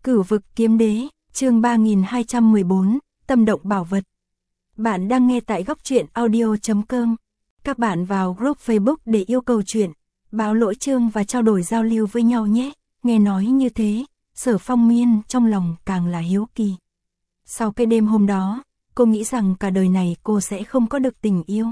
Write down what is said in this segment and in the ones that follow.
Cửu vực kiếm đế, chương 3214, tâm động bảo vật. Bạn đang nghe tại góc truyện audio.com. Các bạn vào group Facebook để yêu cầu truyện, báo lỗi chương và trao đổi giao lưu với nhau nhé. Nghe nói như thế, Sở Phong Miên trong lòng càng là hiếu kỳ. Sau cái đêm hôm đó, cô nghĩ rằng cả đời này cô sẽ không có được tình yêu.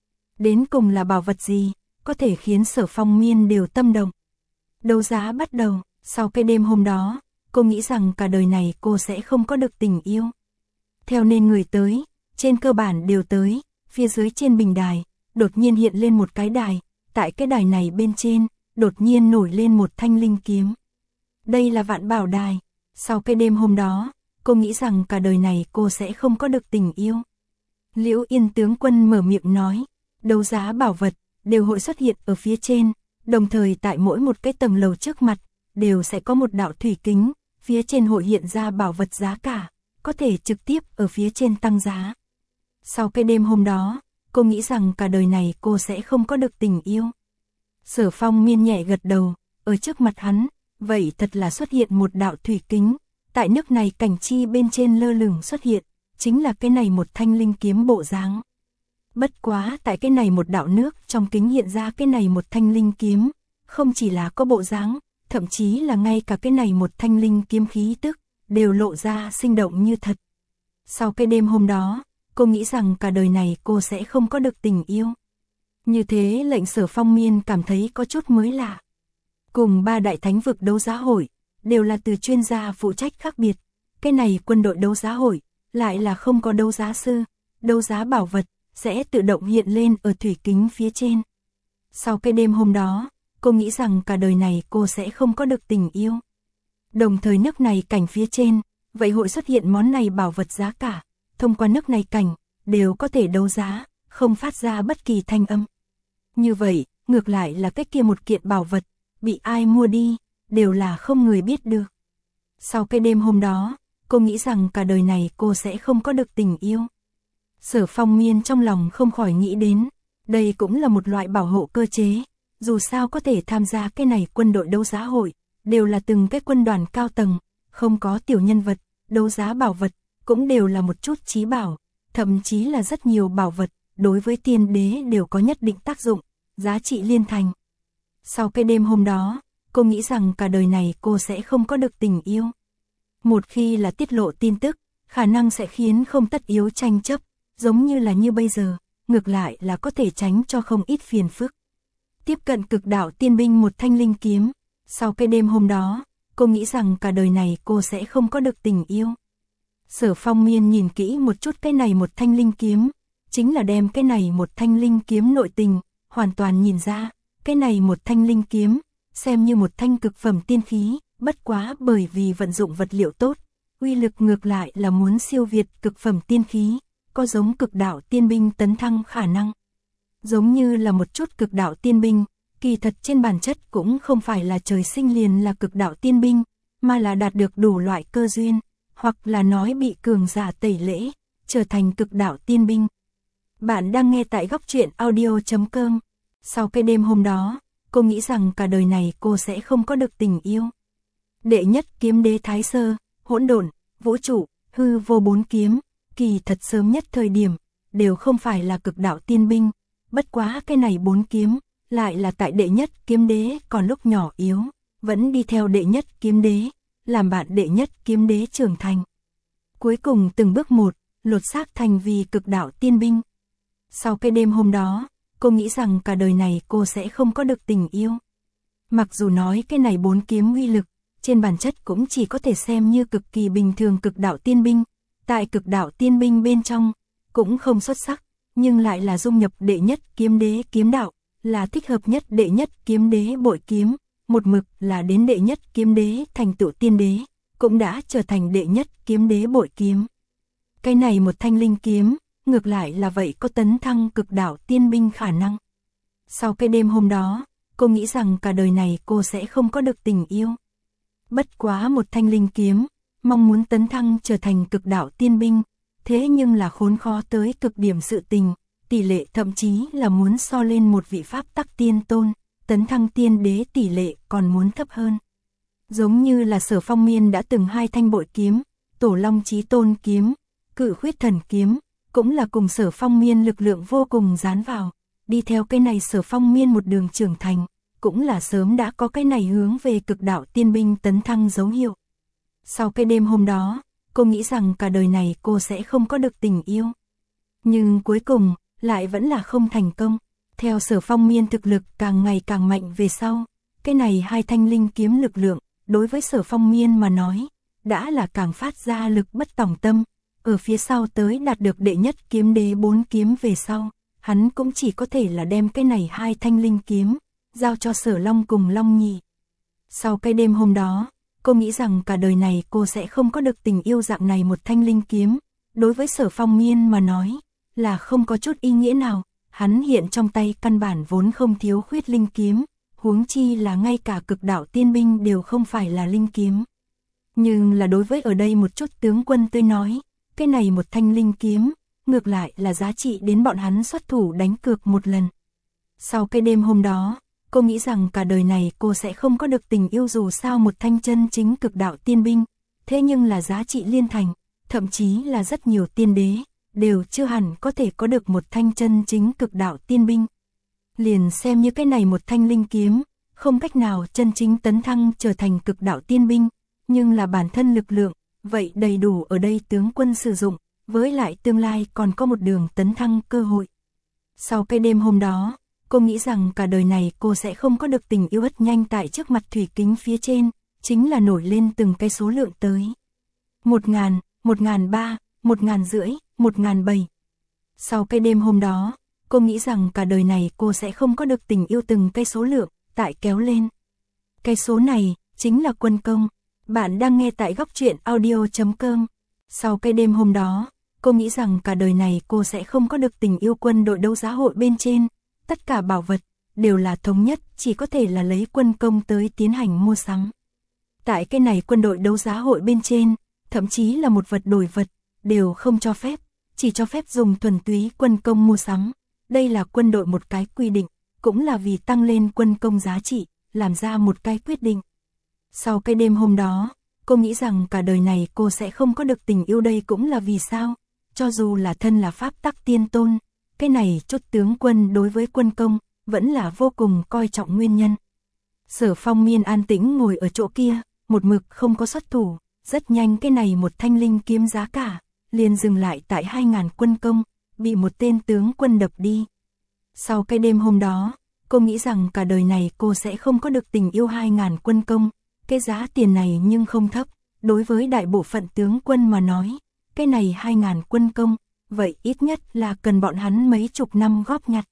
Đến cùng là bảo vật gì, có thể khiến Sở Phong Miên đều tâm động. Đấu giá bắt đầu, sau cái đêm hôm đó, cô nghĩ rằng cả đời này cô sẽ không có được tình yêu. Theo nên người tới, trên cơ bản đều tới, phía dưới trên bình đài, đột nhiên hiện lên một cái đài, tại cái đài này bên trên, đột nhiên nổi lên một thanh linh kiếm. Đây là Vạn Bảo Đài, sau cái đêm hôm đó, cô nghĩ rằng cả đời này cô sẽ không có được tình yêu. Liễu Yên tướng quân mở miệng nói, đấu giá bảo vật, đều hội xuất hiện ở phía trên, đồng thời tại mỗi một cái tầng lầu trước mặt, đều sẽ có một đạo thủy kính, phía trên hội hiện ra bảo vật giá cả, có thể trực tiếp ở phía trên tăng giá. Sau cái đêm hôm đó, cô nghĩ rằng cả đời này cô sẽ không có được tình yêu. Sở Phong Miên nhẹ gật đầu, ở trước mặt hắn, vậy thật là xuất hiện một đạo thủy kính, tại nước này cảnh chi bên trên lơ lửng xuất hiện, chính là cái này một thanh linh kiếm bộ dáng. Bất quá tại cái này một đạo nước trong kính hiện ra cái này một thanh linh kiếm, không chỉ là có bộ dáng, thậm chí là ngay cả cái này một thanh linh kiếm khí tức, đều lộ ra sinh động như thật. Sau cái đêm hôm đó, cô nghĩ rằng cả đời này cô sẽ không có được tình yêu. Như thế lệnh Sở Phong Miên cảm thấy có chút mới lạ. Cùng ba đại thánh vực đấu giá hội, đều là từ chuyên gia phụ trách khác biệt. Cái này quân đội đấu giá hội, lại là không có đấu giá sư, đấu giá bảo vật, sẽ tự động hiện lên ở thủy kính phía trên. Sau cái đêm hôm đó, cô nghĩ rằng cả đời này cô sẽ không có được tình yêu. Đồng thời nước này cảnh phía trên, vậy hội xuất hiện món này bảo vật giá cả, thông qua nước này cảnh, đều có thể đấu giá, không phát ra bất kỳ thanh âm. Như vậy, ngược lại là cái kia một kiện bảo vật, bị ai mua đi, đều là không người biết được. Sau cái đêm hôm đó, cô nghĩ rằng cả đời này cô sẽ không có được tình yêu. Sở Phong Miên trong lòng không khỏi nghĩ đến, đây cũng là một loại bảo hộ cơ chế, dù sao có thể tham gia cái này quân đội đấu giá hội, đều là từng cái quân đoàn cao tầng, không có tiểu nhân vật, đấu giá bảo vật, cũng đều là một chút chí bảo, thậm chí là rất nhiều bảo vật, đối với tiên đế đều có nhất định tác dụng, giá trị liên thành. Sau cái đêm hôm đó, cô nghĩ rằng cả đời này cô sẽ không có được tình yêu. Một khi là tiết lộ tin tức, khả năng sẽ khiến không tất yếu tranh chấp, giống như là như bây giờ, ngược lại là có thể tránh cho không ít phiền phức. Tiếp cận cực đạo tiên binh một thanh linh kiếm, sau cái đêm hôm đó, cô nghĩ rằng cả đời này cô sẽ không có được tình yêu. Sở Phong Miên nhìn kỹ một chút cái này một thanh linh kiếm, chính là đem cái này một thanh linh kiếm nội tình, hoàn toàn nhìn ra, cái này một thanh linh kiếm, xem như một thanh cực phẩm tiên khí, bất quá bởi vì vận dụng vật liệu tốt, uy lực ngược lại là muốn siêu việt cực phẩm tiên khí, có giống cực đạo tiên binh tấn thăng khả năng. Giống như là một chút cực đạo tiên binh, kỳ thật trên bản chất cũng không phải là trời sinh liền là cực đạo tiên binh, mà là đạt được đủ loại cơ duyên, hoặc là nói bị cường giả tẩy lễ, trở thành cực đạo tiên binh. Bạn đang nghe tại góc truyện audio.com. Sau cái đêm hôm đó, cô nghĩ rằng cả đời này cô sẽ không có được tình yêu. Đệ nhất kiếm đế Thái Sơ, hỗn độn, vũ trụ, hư vô bốn kiếm, kỳ thật sớm nhất thời điểm, đều không phải là cực đạo tiên binh, bất quá cái này bốn kiếm, lại là tại đệ nhất kiếm đế còn lúc nhỏ yếu, vẫn đi theo đệ nhất kiếm đế, làm bạn đệ nhất kiếm đế trưởng thành. Cuối cùng từng bước một, lột xác thành vì cực đạo tiên binh. Sau cái đêm hôm đó, cô nghĩ rằng cả đời này cô sẽ không có được tình yêu. Mặc dù nói cái này bốn kiếm uy lực, trên bản chất cũng chỉ có thể xem như cực kỳ bình thường cực đạo tiên binh, tại cực đạo tiên binh bên trong, cũng không xuất sắc, nhưng lại là dung nhập đệ nhất kiếm đế kiếm đạo, là thích hợp nhất đệ nhất kiếm đế bội kiếm, một mực là đến đệ nhất kiếm đế thành tựu tiên đế, cũng đã trở thành đệ nhất kiếm đế bội kiếm. Cái này một thanh linh kiếm, ngược lại là vậy có tấn thăng cực đạo tiên binh khả năng. Sau cái đêm hôm đó, cô nghĩ rằng cả đời này cô sẽ không có được tình yêu. Bất quá một thanh linh kiếm, mong muốn tấn thăng trở thành cực đạo tiên binh, thế nhưng là khốn khó tới cực điểm sự tình, tỷ lệ thậm chí là muốn so lên một vị pháp tắc tiên tôn, tấn thăng tiên đế tỷ lệ còn muốn thấp hơn. Giống như là Sở Phong Miên đã từng hai thanh bội kiếm, Tổ Long Chí Tôn kiếm, Cự Khuyết Thần kiếm, cũng là cùng Sở Phong Miên lực lượng vô cùng dán vào, đi theo cái này Sở Phong Miên một đường trưởng thành, cũng là sớm đã có cái này hướng về cực đạo tiên binh tấn thăng dấu hiệu. Sau cái đêm hôm đó, cô nghĩ rằng cả đời này cô sẽ không có được tình yêu. Nhưng cuối cùng, lại vẫn là không thành công. Theo Sở Phong Miên thực lực càng ngày càng mạnh về sau, cái này hai thanh linh kiếm lực lượng, đối với Sở Phong Miên mà nói, đã là càng phát ra lực bất tòng tâm. Ở phía sau tới đạt được đệ nhất kiếm đế 4 kiếm về sau, hắn cũng chỉ có thể là đem cái này hai thanh linh kiếm, giao cho Sở Long cùng Long Nhị. Sau cái đêm hôm đó, cô nghĩ rằng cả đời này cô sẽ không có được tình yêu dạng này một thanh linh kiếm. Đối với Sở Phong Miên mà nói, là không có chút ý nghĩa nào, hắn hiện trong tay căn bản vốn không thiếu khuyết linh kiếm, huống chi là ngay cả cực đạo tiên binh đều không phải là linh kiếm. Nhưng là đối với ở đây một chút tướng quân tôi nói, cái này một thanh linh kiếm, ngược lại là giá trị đến bọn hắn xuất thủ đánh cược một lần. Sau cái đêm hôm đó, cô nghĩ rằng cả đời này cô sẽ không có được tình yêu dù sao một thanh chân chính cực đạo tiên binh, thế nhưng là giá trị liên thành, thậm chí là rất nhiều tiên đế, đều chưa hẳn có thể có được một thanh chân chính cực đạo tiên binh. Liền xem như cái này một thanh linh kiếm, không cách nào chân chính tấn thăng trở thành cực đạo tiên binh, nhưng là bản thân lực lượng, vậy đầy đủ ở đây tướng quân sử dụng, với lại tương lai còn có một đường tấn thăng cơ hội. Sau cái đêm hôm đó, cô nghĩ rằng cả đời này cô sẽ không có được tình yêu rất nhanh tại trước mặt thủy kính phía trên, chính là nổi lên từng cái số lượng tới. 1.000, 1.300, 1.500, 1.700. Sau cái đêm hôm đó, cô nghĩ rằng cả đời này cô sẽ không có được tình yêu từng cái số lượng, tại kéo lên. Cái số này, chính là quân công. Bạn đang nghe tại góc truyện audio.com. Sau cái đêm hôm đó, cô nghĩ rằng cả đời này cô sẽ không có được tình yêu quân đội đấu giá hội bên trên. Tất cả bảo vật, đều là thống nhất, chỉ có thể là lấy quân công tới tiến hành mua sắm. Tại cái này quân đội đấu giá hội bên trên, thậm chí là một vật đổi vật, đều không cho phép, chỉ cho phép dùng thuần túy quân công mua sắm. Đây là quân đội một cái quy định, cũng là vì tăng lên quân công giá trị, làm ra một cái quyết định. Sau cái đêm hôm đó, cô nghĩ rằng cả đời này cô sẽ không có được tình yêu, đây cũng là vì sao, cho dù là thân là pháp tắc tiên tôn, cái này chút tướng quân đối với quân công, vẫn là vô cùng coi trọng nguyên nhân. Sở Phong Miên an tĩnh ngồi ở chỗ kia, một mực không có xuất thủ, rất nhanh cái này một thanh linh kiếm giá cả, liền dừng lại tại 2.000 quân công, bị một tên tướng quân đập đi. Sau cái đêm hôm đó, cô nghĩ rằng cả đời này cô sẽ không có được tình yêu 2.000 quân công, cái giá tiền này nhưng không thấp, đối với đại bộ phận tướng quân mà nói, cái này 2.000 quân công, vậy ít nhất là cần bọn hắn mấy chục năm góp nhặt.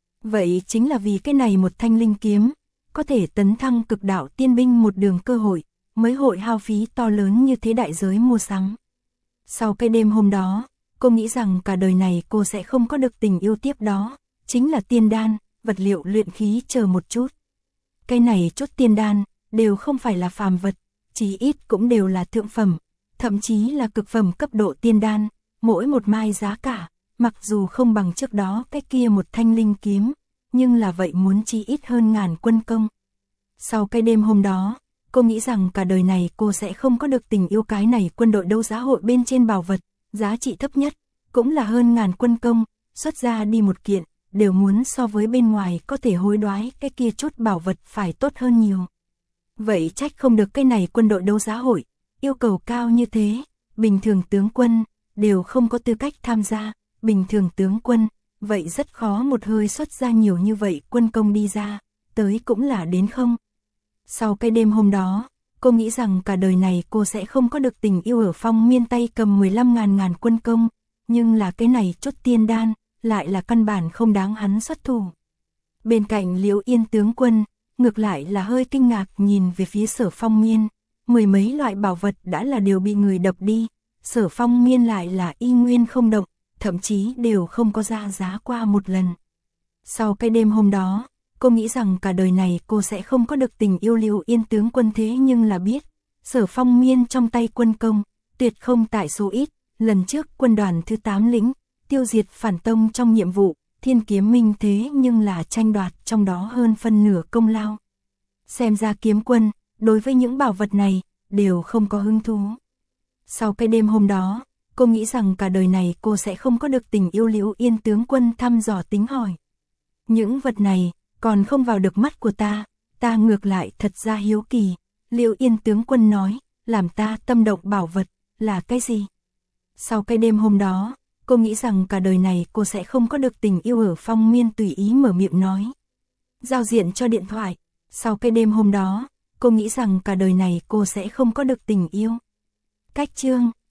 Vậy chính là vì cái này một thanh linh kiếm, có thể tấn thăng cực đạo tiên binh một đường cơ hội, mới hội hao phí to lớn như thế đại giới mua sắm. Sau cái đêm hôm đó, cô nghĩ rằng cả đời này cô sẽ không có được tình yêu tiếp đó, chính là tiên đan, vật liệu luyện khí chờ một chút. Cái này chút tiên đan, đều không phải là phàm vật, chí ít cũng đều là thượng phẩm, thậm chí là cực phẩm cấp độ tiên đan, mỗi một mai giá cả, mặc dù không bằng trước đó cái kia một thanh linh kiếm, nhưng là vậy muốn chí ít hơn 1.000 quân công. Sau cái đêm hôm đó, cô nghĩ rằng cả đời này cô sẽ không có được tình yêu, cái này quân đội đấu giá hội bên trên bảo vật, giá trị thấp nhất, cũng là hơn 1.000 quân công, xuất ra đi một kiện, đều muốn so với bên ngoài có thể hối đoái cái kia chút bảo vật phải tốt hơn nhiều. Vậy trách không được cái này quân đội đấu giá hội, yêu cầu cao như thế, bình thường tướng quân, đều không có tư cách tham gia, bình thường tướng quân, vậy rất khó một hơi xuất ra nhiều như vậy quân công đi ra, tới cũng là đến không. Sau cái đêm hôm đó, cô nghĩ rằng cả đời này cô sẽ không có được tình yêu. Ở Phong Miên tay cầm 15.000 quân công, nhưng là cái này chút tiên đan, lại là căn bản không đáng hắn xuất thủ. Bên cạnh Liễu Yên tướng quân, ngược lại là hơi kinh ngạc nhìn về phía Sở Phong Miên, mười mấy loại bảo vật đã là đều bị người đập đi, Sở Phong Miên lại là y nguyên không động, thậm chí đều không có ra giá qua một lần. Sau cái đêm hôm đó, cô nghĩ rằng cả đời này cô sẽ không có được tình yêu. Liễu Yên tướng quân thế nhưng là biết, Sở Phong Miên trong tay quân công, tuyệt không tại số ít, lần trước quân đoàn thứ 8 lĩnh, tiêu diệt phản tông trong nhiệm vụ, Thiên Kiếm Minh thế nhưng là tranh đoạt trong đó hơn phân nửa công lao. Xem ra kiếm quân, đối với những bảo vật này, đều không có hứng thú. Sau cái đêm hôm đó, cô nghĩ rằng cả đời này cô sẽ không có được tình yêu Liễu Yên tướng quân thăm dò tính hỏi. Những vật này, còn không vào được mắt của ta ngược lại thật ra hiếu kỳ. Liễu Yên tướng quân nói, làm ta tâm động bảo vật, là cái gì? Sau cái đêm hôm đó, cô nghĩ rằng cả đời này cô sẽ không có được tình yêu ở Phong Miên tùy ý mở miệng nói. Giao diện cho điện thoại. Sau cái đêm hôm đó, cô nghĩ rằng cả đời này cô sẽ không có được tình yêu. Cách chương